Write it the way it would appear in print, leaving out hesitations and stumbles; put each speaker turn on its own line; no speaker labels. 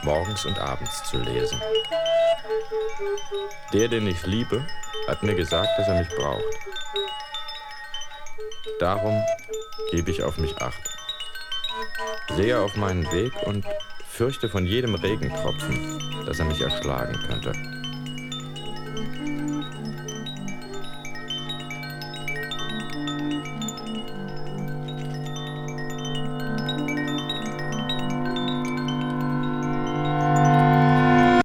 morgens und abends zu lesen. Der, den ich liebe, hat mir gesagt, dass er mich braucht. Darum gebe ich auf mich Acht. Sehe auf meinen Weg und fürchte von jedem Regentropfen, dass er mich erschlagen könnte.